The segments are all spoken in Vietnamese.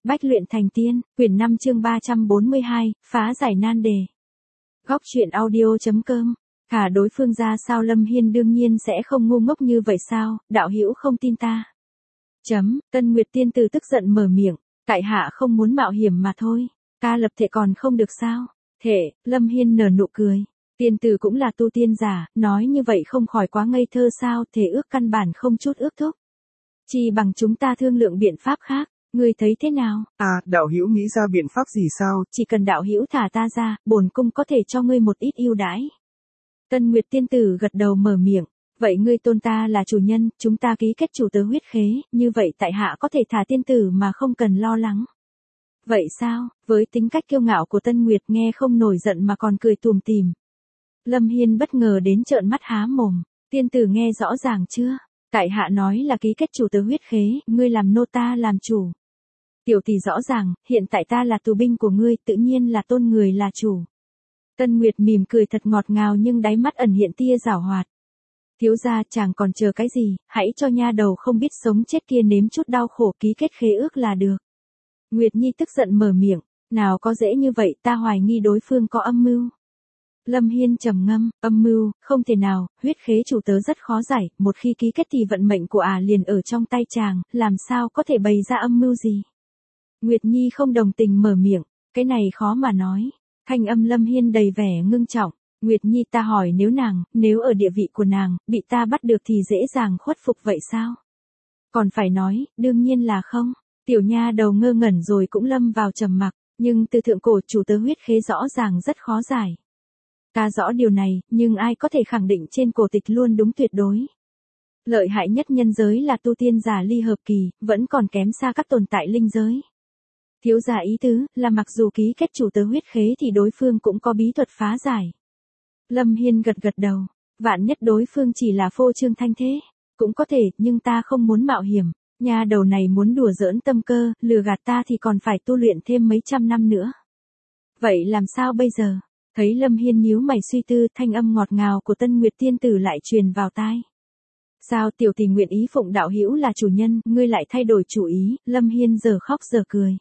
Bách luyện thành tiên, quyển 5 chương 342, phá giải nan đề. Góc truyện audio.com. Thả đối phương ra sao Lâm Hiên đương nhiên sẽ không ngu ngốc như vậy sao, đạo hữu không tin ta. Tân Nguyệt tiên tử tức giận mở miệng, tại hạ không muốn mạo hiểm mà thôi, ta lập thể còn không được sao? Thể, Lâm Hiên nở nụ cười. Tiên tử cũng là tu tiên giả, nói như vậy không khỏi quá ngây thơ sao, thể ước căn bản không chút ước thúc. Chỉ bằng chúng ta thương lượng biện pháp khác. Ngươi thấy thế nào? Đạo hữu nghĩ ra biện pháp gì sao? Chỉ cần đạo hữu thả ta ra, bổn cung có thể cho ngươi một ít ưu đãi. Tân Nguyệt tiên tử gật đầu mở miệng, vậy ngươi tôn ta là chủ nhân, chúng ta ký kết chủ tớ huyết khế, như vậy tại hạ có thể thả tiên tử mà không cần lo lắng. Vậy sao? Với tính cách kiêu ngạo của Tân Nguyệt nghe không nổi giận mà còn cười tùm tìm. Lâm Hiên bất ngờ đến trợn mắt há mồm, tiên tử nghe rõ ràng chưa? Tại hạ nói là ký kết chủ tớ huyết khế, ngươi làm nô ta làm chủ. Tiểu tỷ rõ ràng, hiện tại ta là tù binh của ngươi, tự nhiên là tôn người là chủ. Tân Nguyệt mỉm cười thật ngọt ngào nhưng đáy mắt ẩn hiện tia giảo hoạt. Thiếu gia chàng còn chờ cái gì, hãy cho nha đầu không biết sống chết kia nếm chút đau khổ ký kết khế ước là được. Nguyệt Nhi tức giận mở miệng, nào có dễ như vậy, ta hoài nghi đối phương có âm mưu. Lâm Hiên trầm ngâm, âm mưu, không thể nào, huyết khế chủ tớ rất khó giải, một khi ký kết thì vận mệnh của liền ở trong tay chàng, làm sao có thể bày ra âm mưu gì. Nguyệt Nhi không đồng tình mở miệng, cái này khó mà nói. Thanh âm Lâm Hiên đầy vẻ ngưng trọng, Nguyệt Nhi ta hỏi nếu ở địa vị của nàng, bị ta bắt được thì dễ dàng khuất phục vậy sao? Còn phải nói, đương nhiên là không. Tiểu nha đầu ngơ ngẩn rồi cũng lâm vào trầm mặc, nhưng từ thượng cổ chủ tớ huyết khế rõ ràng rất khó giải. Ta rõ điều này, nhưng ai có thể khẳng định trên cổ tịch luôn đúng tuyệt đối. Lợi hại nhất nhân giới là tu tiên giả ly hợp kỳ, vẫn còn kém xa các tồn tại linh giới. Thiếu gia ý tứ, là mặc dù ký kết chủ tớ huyết khế thì đối phương cũng có bí thuật phá giải. Lâm Hiên gật gật đầu, vạn nhất đối phương chỉ là phô trương thanh thế, cũng có thể, nhưng ta không muốn mạo hiểm, nha đầu này muốn đùa giỡn tâm cơ, lừa gạt ta thì còn phải tu luyện thêm mấy trăm năm nữa. Vậy làm sao bây giờ? Thấy Lâm Hiên nhíu mày suy tư, thanh âm ngọt ngào của Tân Nguyệt tiên tử lại truyền vào tai. Sao tiểu tỷ nguyện ý phụng đạo hữu là chủ nhân, ngươi lại thay đổi chủ ý? Lâm Hiên giờ khóc giờ cười.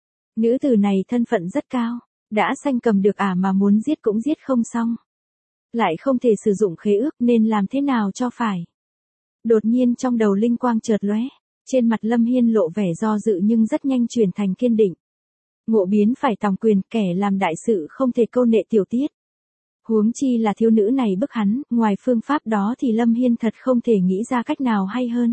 Nữ tử này thân phận rất cao, đã sanh cầm được mà muốn giết cũng giết không xong. Lại không thể sử dụng khế ước nên làm thế nào cho phải. Đột nhiên trong đầu linh quang chợt lóe, trên mặt Lâm Hiên lộ vẻ do dự nhưng rất nhanh chuyển thành kiên định. Ngộ biến phải tòng quyền, kẻ làm đại sự không thể câu nệ tiểu tiết. Huống chi là thiếu nữ này bức hắn, ngoài phương pháp đó thì Lâm Hiên thật không thể nghĩ ra cách nào hay hơn.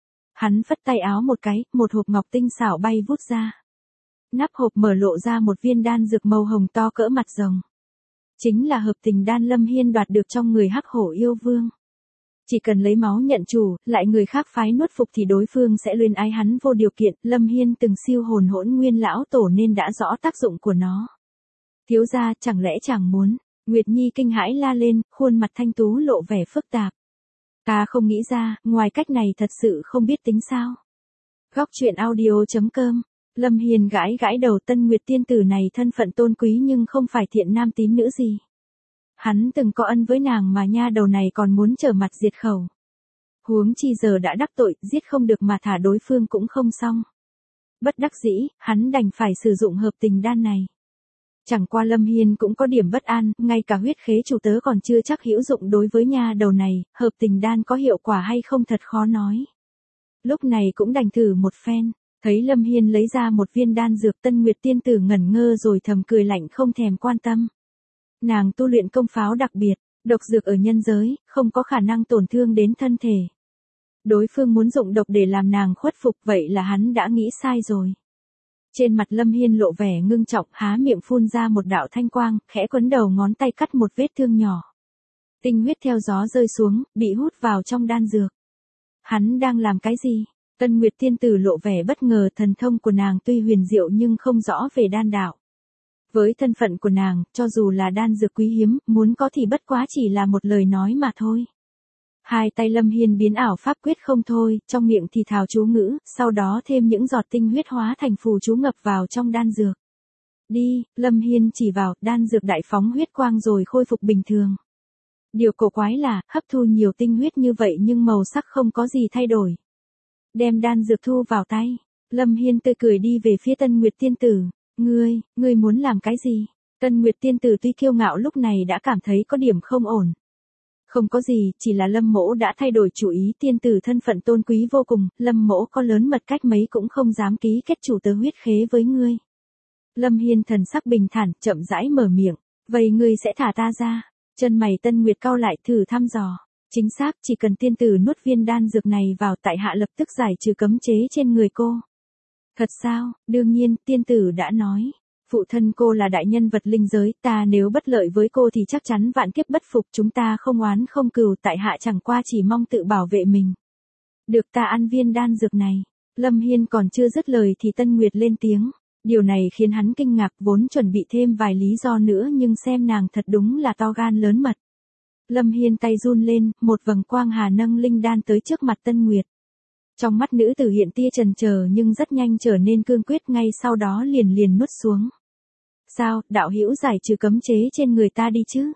Hắn phất tay áo một cái, một hộp ngọc tinh xảo bay vút ra. Nắp hộp mở lộ ra một viên đan dược màu hồng to cỡ mặt rồng. Chính là hợp tình đan Lâm Hiên đoạt được trong người Hắc Hổ yêu vương. Chỉ cần lấy máu nhận chủ, lại người khác phái nuốt phục thì đối phương sẽ luyến ái hắn vô điều kiện. Lâm Hiên từng siêu hồn hỗn nguyên lão tổ nên đã rõ tác dụng của nó. Thiếu gia chẳng lẽ chàng muốn? Nguyệt Nhi kinh hãi la lên, khuôn mặt thanh tú lộ vẻ phức tạp. Ta không nghĩ ra, ngoài cách này thật sự không biết tính sao. Góc truyện audio.com. Lâm Hiên gãi gãi đầu. Tân Nguyệt tiên tử này thân phận tôn quý nhưng không phải thiện nam tín nữ gì. Hắn từng có ân với nàng mà nha đầu này còn muốn trở mặt diệt khẩu. Huống chi giờ đã đắc tội, giết không được mà thả đối phương cũng không xong. Bất đắc dĩ, hắn đành phải sử dụng hợp tình đan này. Chẳng qua Lâm Hiên cũng có điểm bất an, ngay cả huyết khế chủ tớ còn chưa chắc hữu dụng đối với nha đầu này, hợp tình đan có hiệu quả hay không thật khó nói. Lúc này cũng đành thử một phen. Thấy Lâm Hiên lấy ra một viên đan dược, Tân Nguyệt tiên tử ngẩn ngơ rồi thầm cười lạnh không thèm quan tâm. Nàng tu luyện công pháo đặc biệt, độc dược ở nhân giới, không có khả năng tổn thương đến thân thể. Đối phương muốn dụng độc để làm nàng khuất phục, vậy là hắn đã nghĩ sai rồi. Trên mặt Lâm Hiên lộ vẻ ngưng trọng, há miệng phun ra một đạo thanh quang, khẽ quấn đầu ngón tay cắt một vết thương nhỏ. Tinh huyết theo gió rơi xuống, bị hút vào trong đan dược. Hắn đang làm cái gì? Tân Nguyệt tiên tử lộ vẻ bất ngờ, thần thông của nàng tuy huyền diệu nhưng không rõ về đan đạo. Với thân phận của nàng, cho dù là đan dược quý hiếm, muốn có thì bất quá chỉ là một lời nói mà thôi. Hai tay Lâm Hiên biến ảo pháp quyết không thôi, trong miệng thì thào chú ngữ, sau đó thêm những giọt tinh huyết hóa thành phù chú ngập vào trong đan dược. Đi, Lâm Hiên chỉ vào, đan dược đại phóng huyết quang rồi khôi phục bình thường. Điều cổ quái là, hấp thu nhiều tinh huyết như vậy nhưng màu sắc không có gì thay đổi. Đem đan dược thu vào tay, Lâm Hiên tươi cười đi về phía Tân Nguyệt tiên tử. Ngươi muốn làm cái gì? Tân Nguyệt tiên tử tuy kiêu ngạo lúc này đã cảm thấy có điểm không ổn. Không có gì, chỉ là Lâm mỗ đã thay đổi chủ ý, tiên tử thân phận tôn quý vô cùng, Lâm mỗ có lớn mật cách mấy cũng không dám ký kết chủ tớ huyết khế với ngươi. Lâm Hiên thần sắc bình thản, chậm rãi mở miệng, vậy ngươi sẽ thả ta ra? Chân mày Tân Nguyệt cau lại thử thăm dò. Chính xác, chỉ cần tiên tử nuốt viên đan dược này vào tại hạ lập tức giải trừ cấm chế trên người cô. Thật sao? Đương nhiên, tiên tử đã nói. Phụ thân cô là đại nhân vật linh giới, ta nếu bất lợi với cô thì chắc chắn vạn kiếp bất phục, chúng ta không oán không cừu, tại hạ chẳng qua chỉ mong tự bảo vệ mình. Được, ta ăn viên đan dược này. Lâm Hiên còn chưa dứt lời thì Tân Nguyệt lên tiếng. Điều này khiến hắn kinh ngạc, vốn chuẩn bị thêm vài lý do nữa nhưng xem nàng thật đúng là to gan lớn mật. Lâm Hiên tay run lên, một vầng quang hà nâng linh đan tới trước mặt Tân Nguyệt. Trong mắt nữ tử hiện tia chần chờ nhưng rất nhanh trở nên cương quyết, ngay sau đó liền nuốt xuống. Sao, đạo hữu giải trừ cấm chế trên người ta đi chứ?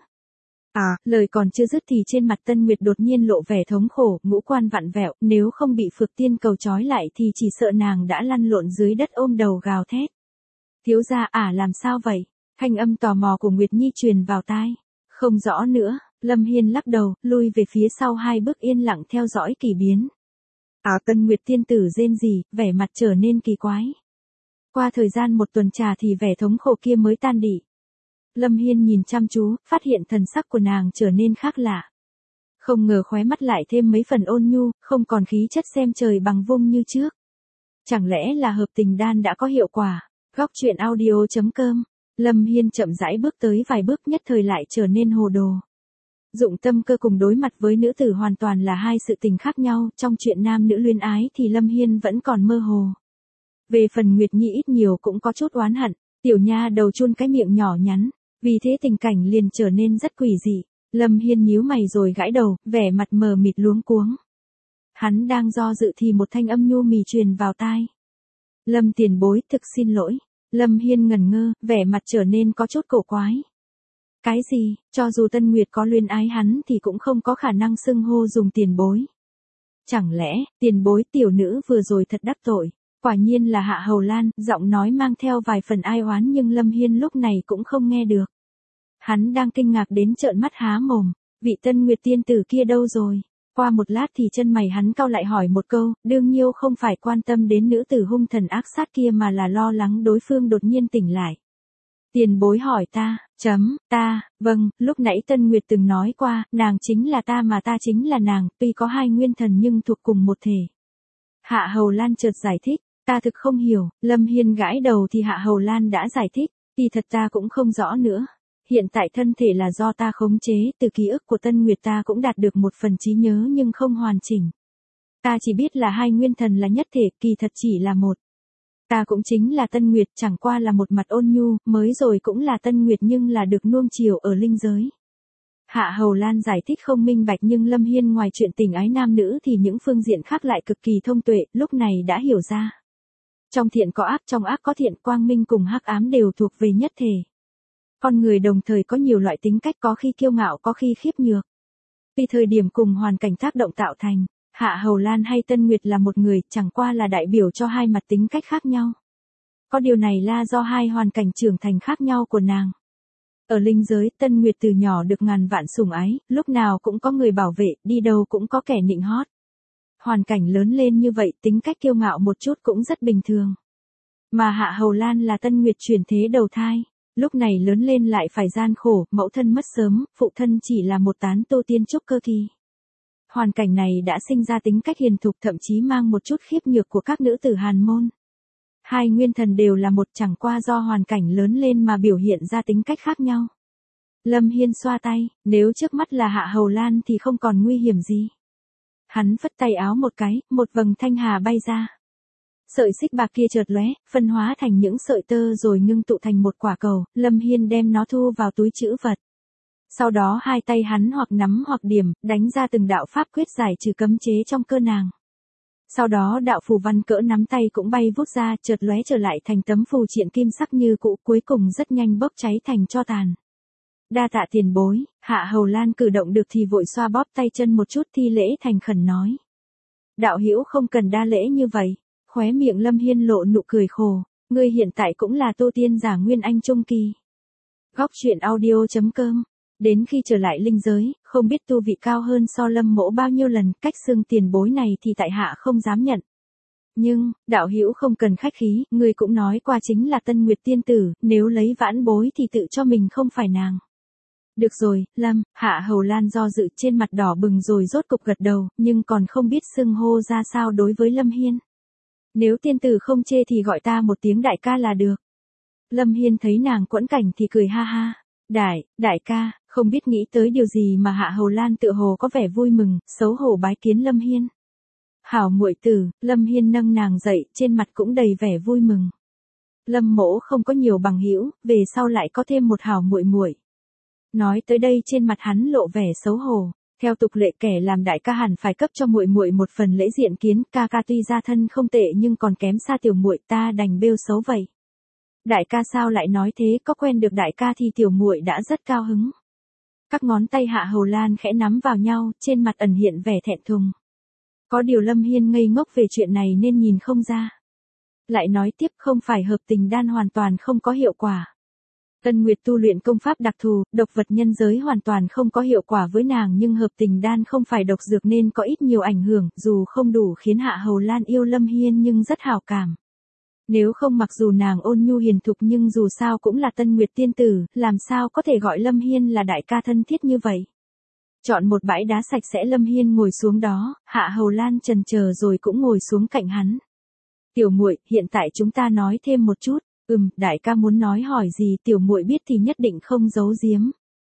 Lời còn chưa dứt thì trên mặt Tân Nguyệt đột nhiên lộ vẻ thống khổ, ngũ quan vặn vẹo, nếu không bị Phược Tiên cầu trói lại thì chỉ sợ nàng đã lăn lộn dưới đất ôm đầu gào thét. Thiếu gia làm sao vậy? Thanh âm tò mò của Nguyệt Nhi truyền vào tai. Không rõ nữa, Lâm Hiên lắc đầu, lui về phía sau 2 bước yên lặng theo dõi kỳ biến. Tân Nguyệt tiên tử rên rỉ, vẻ mặt trở nên kỳ quái. Qua thời gian 1 tuần trà thì vẻ thống khổ kia mới tan đi. Lâm Hiên nhìn chăm chú, phát hiện thần sắc của nàng trở nên khác lạ. Không ngờ khóe mắt lại thêm mấy phần ôn nhu, không còn khí chất xem trời bằng vung như trước. Chẳng lẽ là hợp tình đan đã có hiệu quả? Góc truyện audio.com. Lâm Hiên chậm rãi bước tới vài bước, nhất thời lại trở nên hồ đồ. Dụng tâm cơ cùng đối mặt với nữ tử hoàn toàn là 2 sự tình khác nhau, trong chuyện nam nữ luyến ái thì Lâm Hiên vẫn còn mơ hồ. Về phần Nguyệt Nhi ít nhiều cũng có chút oán hận, tiểu nha đầu chun cái miệng nhỏ nhắn, vì thế tình cảnh liền trở nên rất quỷ dị. Lâm Hiên nhíu mày rồi gãi đầu, vẻ mặt mờ mịt luống cuống. Hắn đang do dự thì một thanh âm nhu mì truyền vào tai. Lâm tiền bối, thực xin lỗi. Lâm Hiên ngẩn ngơ, vẻ mặt trở nên có chút cổ quái. Cái gì, cho dù Tân Nguyệt có luyến ái hắn thì cũng không có khả năng xưng hô dùng tiền bối. Chẳng lẽ, tiền bối tiểu nữ vừa rồi thật đắc tội, quả nhiên là Hạ Hầu Lan, giọng nói mang theo vài phần ai oán nhưng Lâm Hiên lúc này cũng không nghe được. Hắn đang kinh ngạc đến trợn mắt há mồm, vị Tân Nguyệt tiên tử kia đâu rồi? Qua một lát thì chân mày hắn cau lại hỏi một câu, đương nhiêu không phải quan tâm đến nữ tử hung thần ác sát kia mà là lo lắng đối phương đột nhiên tỉnh lại. Tiền bối hỏi ta, vâng, lúc nãy Tân Nguyệt từng nói qua, nàng chính là ta mà ta chính là nàng, tuy có 2 nguyên thần nhưng thuộc cùng một thể. Hạ Hầu Lan chợt giải thích, ta thực không hiểu, Lâm Hiên gãi đầu thì Hạ Hầu Lan đã giải thích, thì thật ta cũng không rõ nữa. Hiện tại thân thể là do ta khống chế, từ ký ức của Tân Nguyệt ta cũng đạt được một phần trí nhớ nhưng không hoàn chỉnh. Ta chỉ biết là 2 nguyên thần là nhất thể, kỳ thật chỉ là một. Ta cũng chính là Tân Nguyệt, chẳng qua là một mặt ôn nhu, mới rồi cũng là Tân Nguyệt nhưng là được nuông chiều ở linh giới. Hạ Hầu Lan giải thích không minh bạch nhưng Lâm Hiên ngoài chuyện tình ái nam nữ thì những phương diện khác lại cực kỳ thông tuệ, lúc này đã hiểu ra. Trong thiện có ác, trong ác có thiện, quang minh cùng hắc ám đều thuộc về nhất thể. Con người đồng thời có nhiều loại tính cách, có khi kiêu ngạo có khi khiếp nhược. Vì thời điểm cùng hoàn cảnh tác động tạo thành, Hạ Hầu Lan hay Tân Nguyệt là một người, chẳng qua là đại biểu cho 2 mặt tính cách khác nhau. Có điều này là do 2 hoàn cảnh trưởng thành khác nhau của nàng. Ở linh giới, Tân Nguyệt từ nhỏ được ngàn vạn sủng ái, lúc nào cũng có người bảo vệ, đi đâu cũng có kẻ nịnh hót. Hoàn cảnh lớn lên như vậy, tính cách kiêu ngạo một chút cũng rất bình thường. Mà Hạ Hầu Lan là Tân Nguyệt chuyển thế đầu thai. Lúc này lớn lên lại phải gian khổ, mẫu thân mất sớm, phụ thân chỉ là một tán tu tiên trúc cơ kỳ. Hoàn cảnh này đã sinh ra tính cách hiền thục, thậm chí mang một chút khiếp nhược của các nữ tử Hàn môn. 2 nguyên thần đều là một, chẳng qua do hoàn cảnh lớn lên mà biểu hiện ra tính cách khác nhau. Lâm Hiên xoa tay, nếu trước mắt là Hạ Hầu Lan thì không còn nguy hiểm gì. Hắn phất tay áo một cái, một vầng thanh hà bay ra. Sợi xích bạc kia chợt lóe, phân hóa thành những sợi tơ rồi ngưng tụ thành một quả cầu, Lâm Hiên đem nó thu vào túi trữ vật. Sau đó 2 tay hắn hoặc nắm hoặc điểm, đánh ra từng đạo pháp quyết giải trừ cấm chế trong cơ nàng. Sau đó đạo phù văn cỡ nắm tay cũng bay vút ra, chợt lóe trở lại thành tấm phù triện kim sắc như cũ, cuối cùng rất nhanh bốc cháy thành tro tàn. Đa tạ tiền bối. Hạ Hầu Lan cử động được thì vội xoa bóp tay chân một chút, thi lễ thành khẩn nói. Đạo hữu không cần đa lễ như vậy. khóe miệng Lâm Hiên lộ nụ cười khổ, ngươi hiện tại cũng là tu tiên giả Nguyên Anh Trung Kỳ. Góc truyện audio.com. Đến khi trở lại linh giới, không biết tu vị cao hơn so Lâm Mỗ bao nhiêu lần, cách xưng tiền bối này thì tại hạ không dám nhận. Nhưng, đạo hữu không cần khách khí, ngươi cũng nói qua chính là Tân Nguyệt tiên tử, nếu lấy vãn bối thì tự cho mình không phải nàng. Được rồi, Lâm, Hạ Hầu Lan do dự trên mặt đỏ bừng rồi rốt cục gật đầu, nhưng còn không biết xưng hô ra sao đối với Lâm Hiên. Nếu tiên tử không chê thì gọi ta một tiếng đại ca là được. Lâm Hiên thấy nàng quẫn cảnh thì cười ha ha. Đại ca, không biết nghĩ tới điều gì mà Hạ Hầu Lan tựa hồ có vẻ vui mừng, xấu hổ bái kiến Lâm Hiên. Hảo muội tử, Lâm Hiên nâng nàng dậy, trên mặt cũng đầy vẻ vui mừng. Lâm Mỗ không có nhiều bằng hữu, về sau lại có thêm một hảo muội muội. Nói tới đây trên mặt hắn lộ vẻ xấu hổ, theo tục lệ kẻ làm đại ca hẳn phải cấp cho muội muội một phần lễ diện kiến, ca ca tuy gia thân không tệ nhưng còn kém xa tiểu muội, ta đành bêu xấu vậy. Đại ca sao lại nói thế, có quen được đại ca thì tiểu muội đã rất cao hứng. Các ngón tay Hạ Hầu Lan khẽ nắm vào nhau, trên mặt ẩn hiện vẻ thẹn thùng. Có điều Lâm Hiên ngây ngốc về chuyện này nên nhìn không ra. Lại nói tiếp, không phải hợp tình đan hoàn toàn không có hiệu quả. Tân Nguyệt tu luyện công pháp đặc thù, độc vật nhân giới hoàn toàn không có hiệu quả với nàng, nhưng hợp tình đan không phải độc dược nên có ít nhiều ảnh hưởng, dù không đủ khiến Hạ Hầu Lan yêu Lâm Hiên nhưng rất hảo cảm. Nếu không, mặc dù nàng ôn nhu hiền thục nhưng dù sao cũng là Tân Nguyệt tiên tử, làm sao có thể gọi Lâm Hiên là đại ca thân thiết như vậy. Chọn một bãi đá sạch sẽ, Lâm Hiên ngồi xuống đó, Hạ Hầu Lan chần chờ rồi cũng ngồi xuống cạnh hắn. Tiểu muội, hiện tại chúng ta nói thêm một chút. Đại ca muốn nói hỏi gì tiểu muội biết thì nhất định không giấu giếm.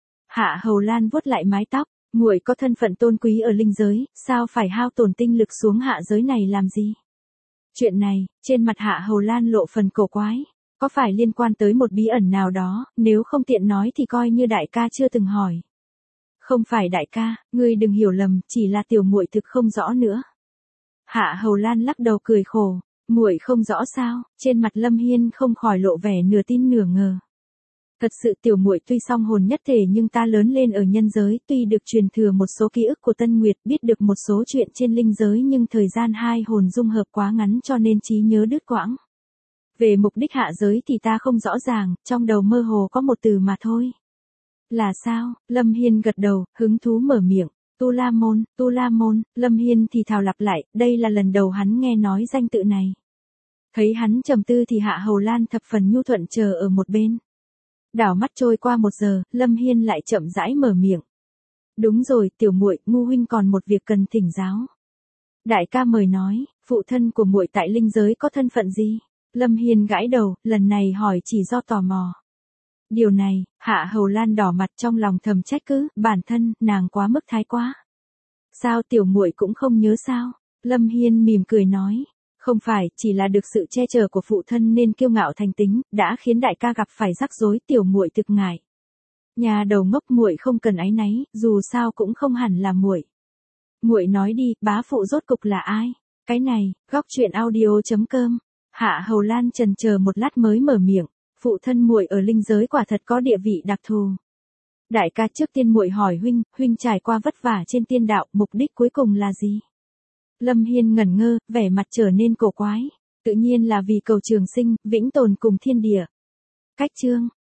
Hạ Hầu Lan vuốt lại mái tóc, muội có thân phận tôn quý ở linh giới, sao phải hao tổn tinh lực xuống hạ giới này làm gì? Chuyện này, trên mặt Hạ Hầu Lan lộ phần cổ quái, có phải liên quan tới một bí ẩn nào đó, nếu không tiện nói thì coi như đại ca chưa từng hỏi. Không phải đại ca, ngươi đừng hiểu lầm, chỉ là tiểu muội thực không rõ nữa. Hạ Hầu Lan lắc đầu cười khổ. Muội không rõ sao? Trên mặt Lâm Hiên không khỏi lộ vẻ nửa tin nửa ngờ. Thật sự tiểu muội tuy song hồn nhất thể nhưng ta lớn lên ở nhân giới, tuy được truyền thừa một số ký ức của Tân Nguyệt, biết được một số chuyện trên linh giới nhưng thời gian hai hồn dung hợp quá ngắn cho nên trí nhớ đứt quãng. Về mục đích hạ giới thì ta không rõ ràng, trong đầu mơ hồ có một từ mà thôi. Là sao? Lâm Hiên gật đầu, hứng thú mở miệng. Tu La Môn, Lâm Hiên thì thào lặp lại, đây là lần đầu hắn nghe nói danh tự này. Thấy hắn trầm tư thì Hạ Hầu Lan thập phần nhu thuận chờ ở một bên. Đảo mắt trôi qua 1 giờ, Lâm Hiên lại chậm rãi mở miệng. Đúng rồi, tiểu muội, ngu huynh còn một việc cần thỉnh giáo. Đại ca mời nói, phụ thân của muội tại linh giới có thân phận gì? Lâm Hiên gãi đầu, lần này hỏi chỉ do tò mò. Điều này, Hạ Hầu Lan đỏ mặt trong lòng thầm trách cứ, bản thân, nàng quá mức thái quá. Sao tiểu muội cũng không nhớ sao? Lâm Hiên mỉm cười nói. Không phải, chỉ là được sự che chở của phụ thân nên kiêu ngạo thành tính, đã khiến đại ca gặp phải rắc rối, tiểu muội thực ngại. Nhà đầu ngốc, muội không cần áy náy, dù sao cũng không hẳn là muội. Muội nói đi, bá phụ rốt cục là ai? Cái này, góc truyện audio.com. Hạ Hầu Lan chần chờ một lát mới mở miệng, phụ thân muội ở linh giới quả thật có địa vị đặc thù. Đại ca, trước tiên muội hỏi huynh trải qua vất vả trên tiên đạo, mục đích cuối cùng là gì? Lâm Hiên ngẩn ngơ, vẻ mặt trở nên cổ quái. Tự nhiên là vì cầu trường sinh, vĩnh tồn cùng thiên địa. Cách chương.